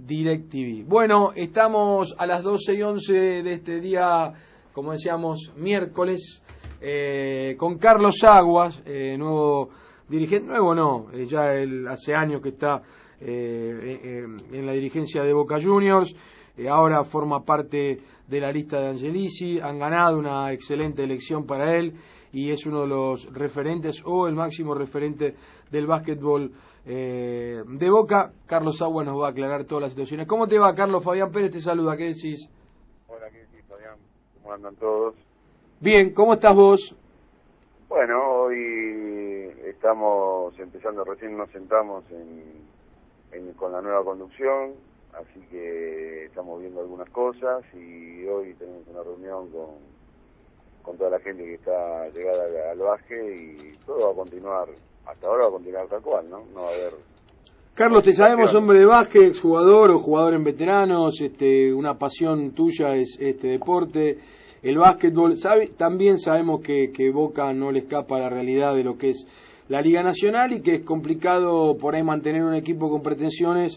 DirecTV. Bueno, estamos a las 12:11 de este día, como decíamos, miércoles, con Carlos Aguas, nuevo dirigente, nuevo no, ya él hace años que está en la dirigencia de Boca Juniors, ahora forma parte de la lista de Angelici, han ganado una excelente elección para él y es uno de los referentes o el máximo referente del básquetbol de Boca. Carlos Aguas nos va a aclarar todas las situaciones. ¿Cómo te va, Carlos? Fabián Pérez te saluda, ¿qué decís? Hola, ¿qué decís, Fabián? ¿Cómo andan todos? Bien, ¿cómo estás vos? Bueno, hoy estamos empezando, recién nos sentamos con la nueva conducción, así que estamos viendo algunas cosas y hoy tenemos una reunión con toda la gente que está llegada al básquet y todo va a continuar, hasta ahora va a continuar tal cual, ¿no? No va a haber... Carlos, te sabemos hombre de básquet, jugador o jugador en veteranos, una pasión tuya es este deporte, el básquetbol. También sabemos que Boca no le escapa a la realidad de lo que es la Liga Nacional y que es complicado por ahí mantener un equipo con pretensiones,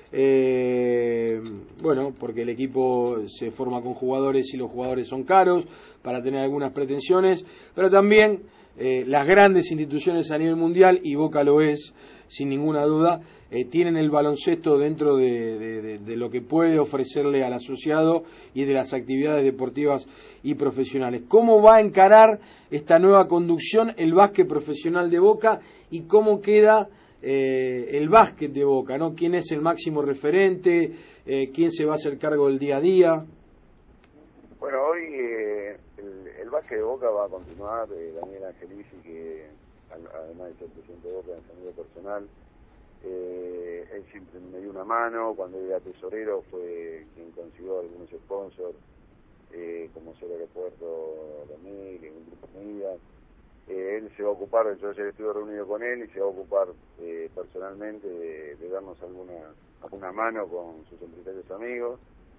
bueno, porque el equipo se forma con jugadores y los jugadores son caros para tener algunas pretensiones, pero también las grandes instituciones a nivel mundial, y Boca lo es, sin ninguna duda, tienen el baloncesto dentro de lo que puede ofrecerle al asociado y de las actividades deportivas y profesionales. ¿Cómo va a encarar esta nueva conducción el básquet profesional de Boca y cómo queda el básquet de Boca, ¿no? ¿Quién es el máximo referente? ¿Quién se va a hacer cargo del día a día? Bueno, hoy el básquet de Boca va a continuar. Daniel Angelici, que además de ser presidente de Boca en su amigo personal, él siempre me dio una mano. Cuando era tesorero fue quien consiguió algunos sponsors, como Ser Aeropuerto 2000, un grupo de medidas. Él se va a ocupar, yo ayer estuve reunido con él y se va a ocupar personalmente de darnos alguna mano con sus empresarios amigos.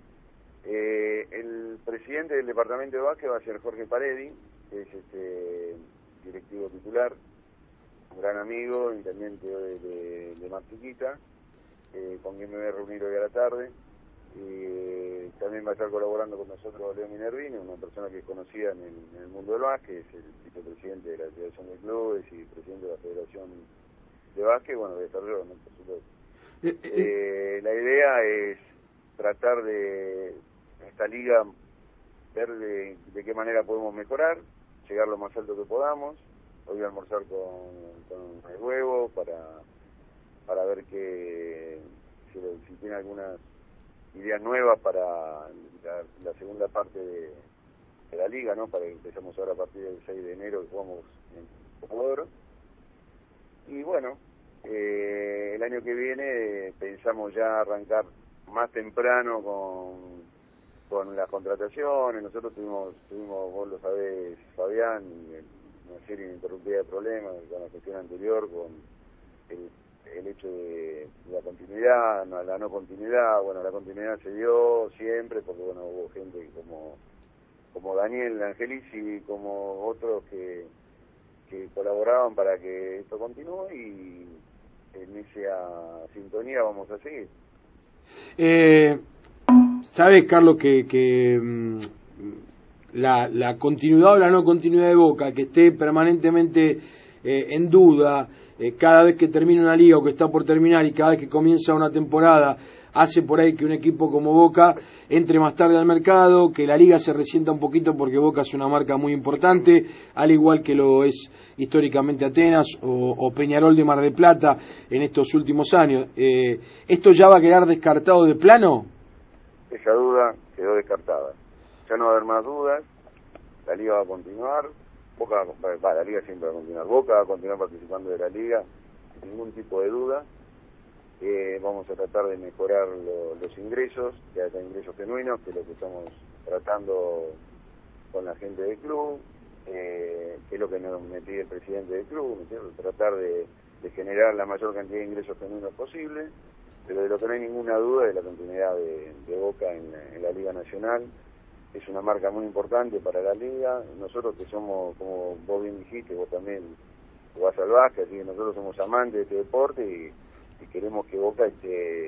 El presidente del departamento de básquet va a ser Jorge Paredi, que es directivo titular, un gran amigo, intendente de Mar Chiquita, con quien me voy a reunir hoy a la tarde. También va a estar colaborando con nosotros Leo Minervini, una persona que es conocida en el mundo del básquet, es el vicepresidente de la Federación de Clubes y presidente de la Federación de Básquet. Bueno, voy a estar yo, ¿no? Por supuesto. La idea es tratar de esta liga, ver de qué manera podemos mejorar, llegar lo más alto que podamos. Hoy voy a almorzar con el huevo para ver si tiene algunas ideas nuevas para la segunda parte de la liga, ¿no? Para que empecemos ahora a partir del 6 de enero y jugamos en Comodoro. Y bueno, el año que viene pensamos ya arrancar más temprano con las contrataciones. Nosotros tuvimos, vos lo sabés, Fabián, una serie ininterrumpida de problemas con la gestión anterior, con el hecho de la continuidad, la no continuidad. Bueno, la continuidad se dio siempre porque bueno, hubo gente como Daniel Angelici, como otros que colaboraban para que esto continúe, y en esa sintonía vamos a seguir. Sabes, Carlos, que la continuidad o la no continuidad de Boca, que esté permanentemente en duda, cada vez que termina una liga o que está por terminar y cada vez que comienza una temporada, hace por ahí que un equipo como Boca entre más tarde al mercado, que la liga se resienta un poquito porque Boca es una marca muy importante, al igual que lo es históricamente Atenas o Peñarol de Mar del Plata en estos últimos años. ¿Esto ya va a quedar descartado de plano? Esa duda quedó descartada. Ya no va a haber más dudas, la liga va a continuar, la liga siempre va a continuar, Boca va a continuar participando de la liga, sin ningún tipo de duda. Vamos a tratar de mejorar los ingresos, que haya ingresos genuinos, que es lo que estamos tratando con la gente del club, que es lo que me pide el presidente del club, tratar de generar la mayor cantidad de ingresos genuinos posible, pero de lo que no hay ninguna duda es la continuidad de Boca en la Liga Nacional. Es una marca muy importante para la liga. Nosotros que somos, como vos bien dijiste, vos también jugás al básquet, así que nosotros somos amantes de este deporte y queremos que Boca esté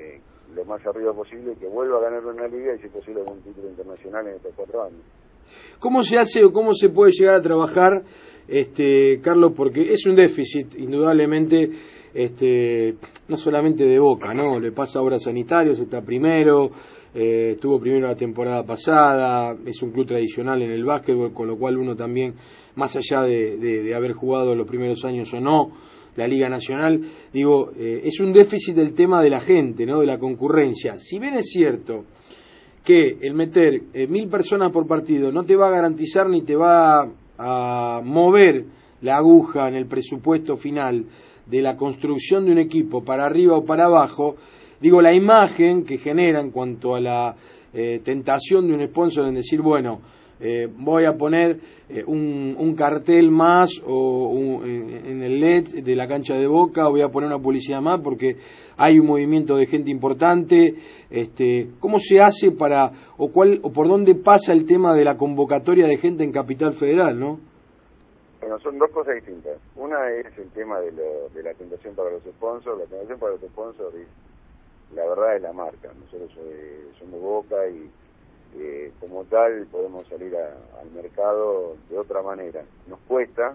lo más arriba posible, que vuelva a ganar una liga y si es posible un título internacional en estos 4 años. ¿Cómo se hace o cómo se puede llegar a trabajar, Carlos? Porque es un déficit, indudablemente, no solamente de Boca, ¿no? Le pasa a Obras Sanitarios, está primero, estuvo primero la temporada pasada, es un club tradicional en el básquetbol, con lo cual uno también, más allá de haber jugado los primeros años o no, la Liga Nacional, digo, es un déficit del tema de la gente, ¿no? De la concurrencia. Si bien es cierto que el meter 1000 personas por partido no te va a garantizar ni te va a mover la aguja en el presupuesto final de la construcción de un equipo para arriba o para abajo, digo, la imagen que genera en cuanto a la tentación de un sponsor en decir, bueno, voy a poner un cartel más en el LED de la cancha de Boca, o voy a poner una publicidad más porque hay un movimiento de gente importante. ¿Cómo se hace para o por dónde pasa el tema de la convocatoria de gente en Capital Federal, no? Bueno, son dos cosas distintas. Una es el tema de la tentación para los sponsors. La tentación para los sponsors, la verdad, es la marca. Nosotros somos Boca y como tal podemos salir al mercado de otra manera. Nos cuesta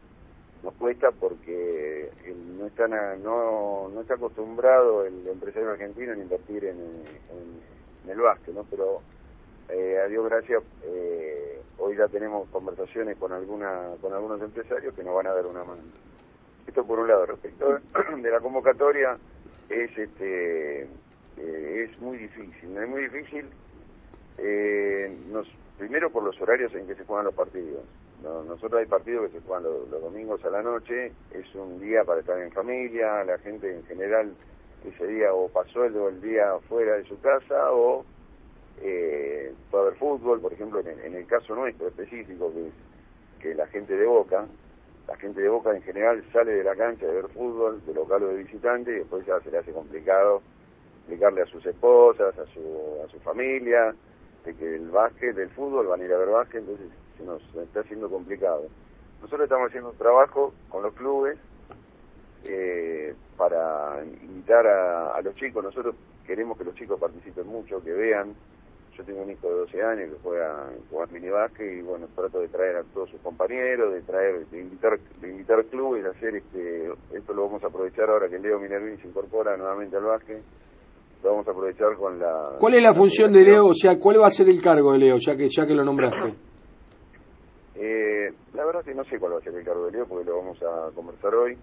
porque no está acostumbrado el empresario argentino en invertir en el básquet, ¿no? Pero a Dios gracias, hoy ya tenemos conversaciones con algunos empresarios que nos van a dar una mano. Esto por un lado. Respecto de la convocatoria, es muy difícil. Es muy difícil, primero por los horarios en que se juegan los partidos. Nosotros hay partidos que se juegan los domingos a la noche, es un día para estar en familia, la gente en general ese día o pasó el día fuera de su casa o fue a ver fútbol. Por ejemplo, en el caso nuestro específico, que la gente de Boca en general sale de la cancha de ver fútbol, de local o de visitante, y después ya se le hace complicado explicarle a sus esposas, a su familia, de que el fútbol van a ir a ver básquet, entonces se nos está haciendo complicado. Nosotros estamos haciendo un trabajo con los clubes para invitar a los chicos. Nosotros queremos que los chicos participen mucho, que vean. Yo tengo un hijo de 12 años que juega minibásquet y bueno, trato de traer a todos sus compañeros, de invitar clubes, de hacer esto lo vamos a aprovechar ahora que Leo Minervini se incorpora nuevamente al básquet. Lo vamos a aprovechar con la... ¿Cuál es la función de Leo? O sea, ¿cuál va a ser el cargo de Leo, ya que lo nombraste? La verdad que no sé cuál va a ser el cargo de Leo, porque lo vamos a conversar hoy,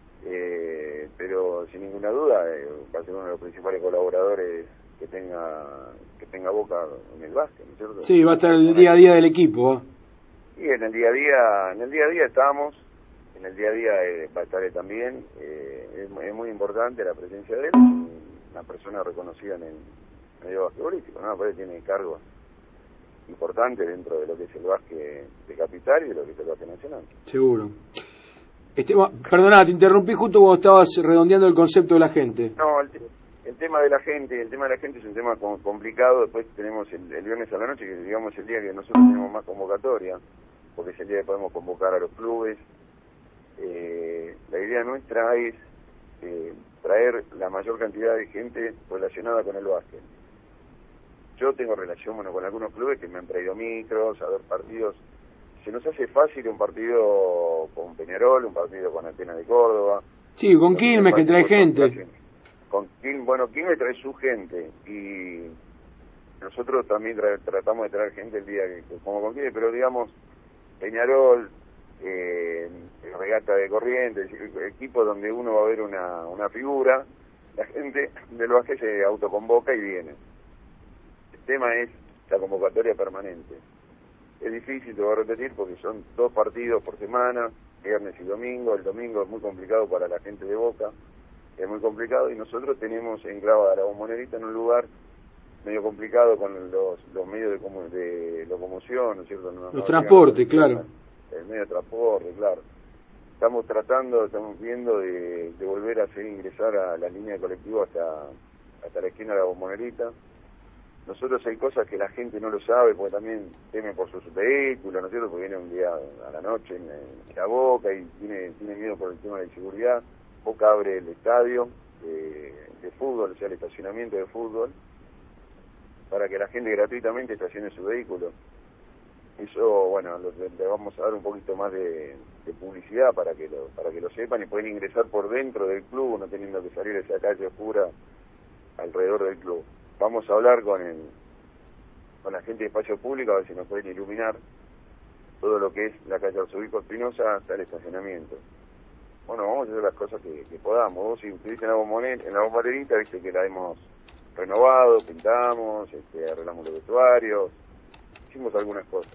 pero sin ninguna duda va a ser uno de los principales colaboradores que tenga Boca en el básquet, ¿no es cierto? Sí, va a estar el día a día del equipo, ¿eh? Y en el día a día estamos, en el día a día va a estar él también. Es muy importante la presencia de él, es una persona reconocida en el medio basquetbolístico, ¿no? Porque tiene cargos importantes dentro de lo que es el básquet de Capital y de lo que es el básquet nacional. Seguro. Perdona, te interrumpí justo cuando estabas redondeando el concepto de la gente. No, el tema de la gente es un tema complicado. Después tenemos el viernes a la noche, que digamos el día que nosotros tenemos más convocatoria, porque es el día que podemos convocar a los clubes. La idea nuestra es traer la mayor cantidad de gente relacionada con el básquet. Yo tengo relación con algunos clubes que me han traído micros a ver partidos. Se nos hace fácil un partido con Peñarol, un partido con Atenas de Córdoba. Sí, con Quilmes, que trae gente. Quilmes trae su gente y nosotros también tratamos de traer gente el día que como con Quilmes, pero digamos Peñarol, Regata de Corrientes, equipos donde uno va a ver una figura, la gente del básquet se autoconvoca y viene. El tema es la convocatoria permanente. Es difícil, te voy a repetir, porque son 2 partidos por semana, viernes y domingo. El domingo es muy complicado para la gente de Boca, es muy complicado, y nosotros tenemos enclavada la Bombonera en un lugar medio complicado con los medios de locomoción, ¿no es cierto? Los transportes, claro. El medio de transporte, claro. Estamos viendo de volver a hacer ingresar a la línea de colectivo hasta la esquina de la Bombonera. Nosotros hay cosas que la gente no lo sabe, porque también temen por sus vehículos, ¿no es cierto? Porque viene un día a la noche en la Boca y tiene miedo por el tema de seguridad. Boca abre el estadio de fútbol, o sea, el estacionamiento de fútbol, para que la gente gratuitamente estacione su vehículo. Eso, bueno, le vamos a dar un poquito más de publicidad para que lo sepan y pueden ingresar por dentro del club, no teniendo que salir a esa calle oscura alrededor del club. Vamos a hablar con la gente de espacio público a ver si nos pueden iluminar todo lo que es la calle Arzobispo Espinosa hasta el estacionamiento. Bueno, vamos a hacer las cosas que podamos. Vos, si estuviste en la bombonerita, viste que la hemos renovado, pintamos, arreglamos los vestuarios, hicimos algunas cosas.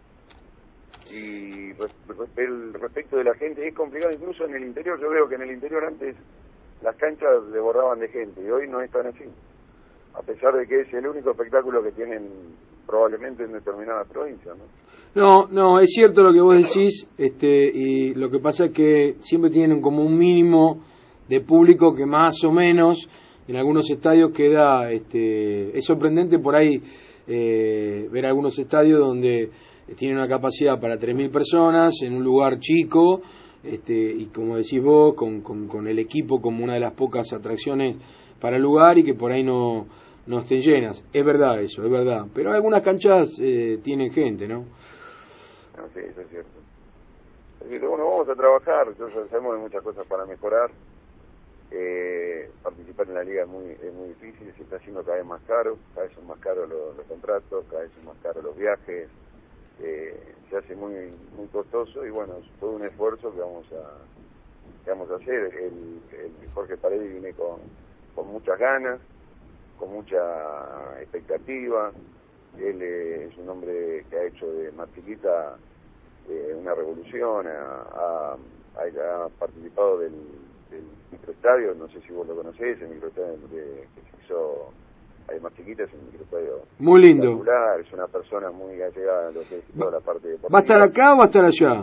Y respecto de la gente, es complicado incluso en el interior. Yo veo que en el interior antes las canchas desbordaban de gente y hoy no es tan así, a pesar de que es el único espectáculo que tienen probablemente en determinadas provincias, ¿no? No, es cierto lo que vos decís, y lo que pasa es que siempre tienen como un mínimo de público que más o menos en algunos estadios queda, es sorprendente por ahí ver algunos estadios donde tienen una capacidad para 3.000 personas en un lugar chico, y como decís vos, con el equipo como una de las pocas atracciones para el lugar y que por ahí no estén llenas. Es verdad eso, es verdad. Pero algunas canchas tienen gente, ¿no? No, sí, eso es cierto. Así que bueno, vamos a trabajar, nosotros sabemos de muchas cosas para mejorar. Participar en la liga es muy difícil, se está haciendo cada vez más caro, cada vez son más caros los contratos, cada vez son más caros los viajes, se hace muy costoso y bueno, es todo un esfuerzo que vamos a hacer. El Jorge Paredes viene con muchas ganas, con mucha expectativa. Él es un hombre que ha hecho de Marchiquita una revolución, ha participado del microestadio, no sé si vos lo conocés, el microestadio que se hizo ahí Marchiquita, es un microestadio muy lindo, espectacular, es una persona muy allegada a lo que es toda la parte deportiva. ¿Va a estar acá o va a estar allá?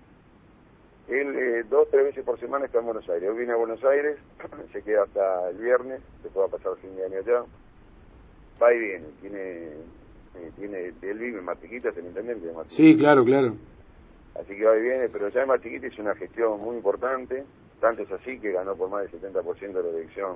Él 2 o 3 veces por semana está en Buenos Aires. Hoy viene a Buenos Aires, se queda hasta el viernes, después va a pasar fin de año allá. Va y viene, él vive en Marchiquita, es el intendente de Marchiquita. Sí, claro. Así que va y viene, pero ya en Marchiquita hizo una gestión muy importante, tanto es así que ganó por más del 70% de la elección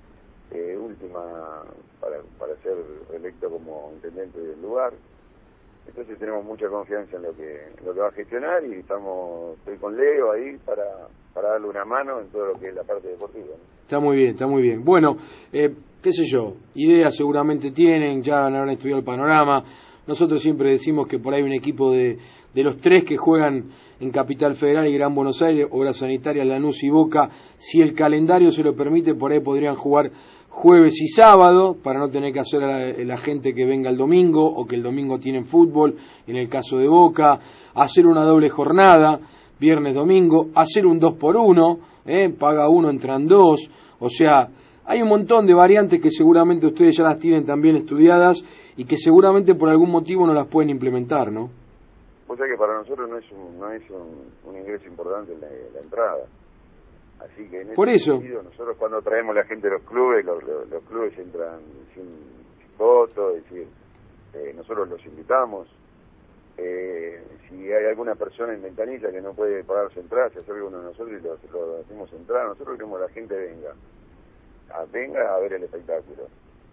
última para ser electo como intendente del lugar. Entonces tenemos mucha confianza en lo que va a gestionar y estoy con Leo ahí para darle una mano en todo lo que es la parte deportiva, ¿no? Está muy bien. Bueno, qué sé yo, ideas seguramente tienen, ya habrán estudiado el panorama. Nosotros siempre decimos que por ahí un equipo de los 3 que juegan en Capital Federal y Gran Buenos Aires, Obras Sanitarias, Lanús y Boca, si el calendario se lo permite, por ahí podrían jugar jueves y sábado, para no tener que hacer a la gente que venga el domingo, o que el domingo tienen fútbol, en el caso de Boca, hacer una doble jornada, viernes-domingo, hacer un 2x1, paga uno, entran 2, o sea, hay un montón de variantes que seguramente ustedes ya las tienen también estudiadas, y que seguramente por algún motivo no las pueden implementar, ¿no? O sea que para nosotros no es un ingreso importante la entrada. Así que en por ese eso sentido, nosotros cuando traemos la gente de los clubes, los clubes entran sin voto, es decir, nosotros los invitamos. Si hay alguna persona en Ventanilla que no puede pagar su entrada, se acerca uno de nosotros y lo hacemos entrar. Nosotros queremos que la gente venga a ver el espectáculo.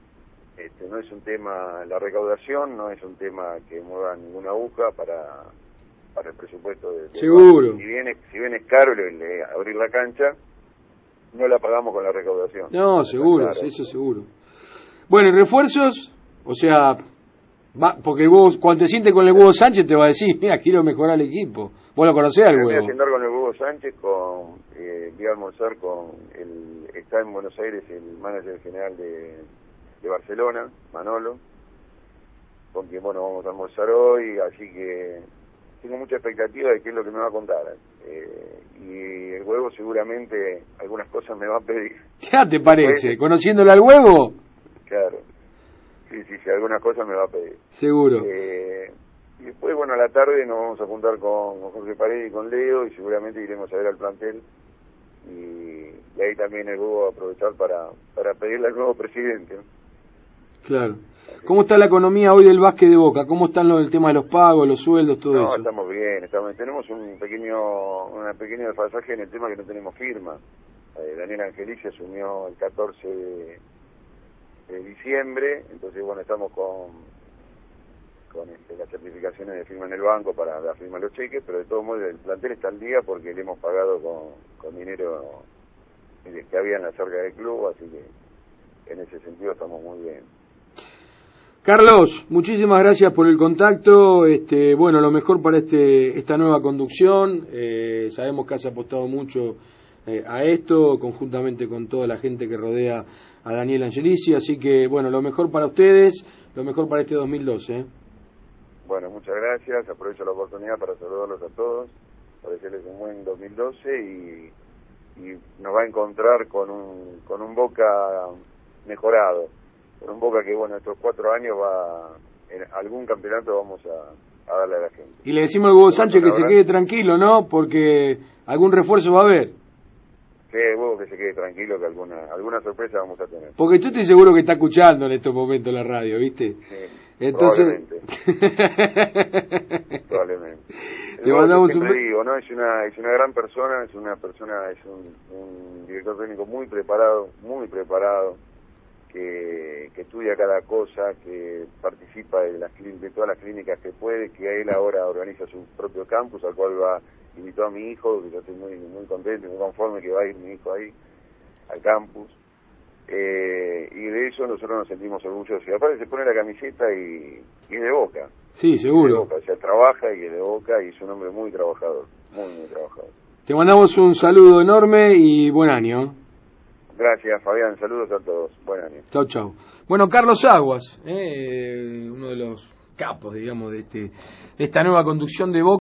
No es un tema, la recaudación no es un tema que mueva ninguna aguja para el presupuesto de seguro. Si bien es caro abrir la cancha, no la pagamos con la recaudación. No, seguro, claro, eso seguro. Bueno, ¿y refuerzos? O sea, porque vos, cuando te sientes con el Hugo Sánchez, te va a decir, mira, quiero mejorar el equipo. ¿Vos lo conocés al Hugo? Voy a sentar con el Hugo Sánchez, voy a almorzar está en Buenos Aires el manager general de Barcelona, Manolo, con quien, bueno, vamos a almorzar hoy, así que tengo mucha expectativa de qué es lo que me va a contar. Y el Huevo seguramente algunas cosas me va a pedir. ¿Ya te parece? Después, ¿conociéndolo al Huevo? Claro. Sí, algunas cosas me va a pedir. Seguro. Y después, bueno, a la tarde nos vamos a juntar con Jorge Paredes y con Leo y seguramente iremos a ver al plantel. Y ahí también el Huevo va a aprovechar para pedirle al nuevo presidente, ¿no? Claro. ¿Cómo está la economía hoy del básquet de Boca? ¿Cómo están el tema de los pagos, los sueldos, todo eso? No, estamos bien. Tenemos un pequeño desfasaje en el tema que no tenemos firma. Daniel Angelici asumió el 14 de diciembre, entonces bueno, estamos con las certificaciones de firma en el banco para la firma de los cheques, pero de todos modos el plantel está al día porque le hemos pagado con dinero que había en la cerca del club, así que en ese sentido estamos muy bien. Carlos, muchísimas gracias por el contacto. Bueno, lo mejor para esta nueva conducción. Sabemos que has apostado mucho a esto, conjuntamente con toda la gente que rodea a Daniel Angelici. Así que, bueno, lo mejor para ustedes, lo mejor para este 2012. Bueno, muchas gracias. Aprovecho la oportunidad para saludarlos a todos, para desearles un buen 2012 y nos va a encontrar con un Boca mejorado. Por un Boca que, bueno, estos 4 años en algún campeonato vamos a darle a la gente. Y le decimos al Hugo Sánchez que se quede tranquilo, ¿no? Porque algún refuerzo va a haber. Sí, Hugo, que se quede tranquilo, que alguna sorpresa vamos a tener. Porque yo estoy seguro que está escuchando en estos momentos la radio, ¿viste? Sí, entonces... probablemente. Te mandamos siempre digo, ¿no? Es una gran persona, es un director técnico muy preparado, que estudia cada cosa, que participa de todas las clínicas que puede, que él ahora organiza su propio campus, al cual invitó a mi hijo, que yo estoy muy contento y muy conforme que va a ir mi hijo ahí, al campus, y de eso nosotros nos sentimos orgullosos, y aparte se pone la camiseta y de Boca. Sí, seguro. De Boca, o sea, trabaja y es de Boca, y es un hombre muy trabajador, muy trabajador. Te mandamos un saludo enorme y buen año. Gracias, Fabián. Saludos a todos. Buen año. Chau, chau. Bueno, Carlos Aguas, uno de los capos, digamos, de esta nueva conducción de Boca.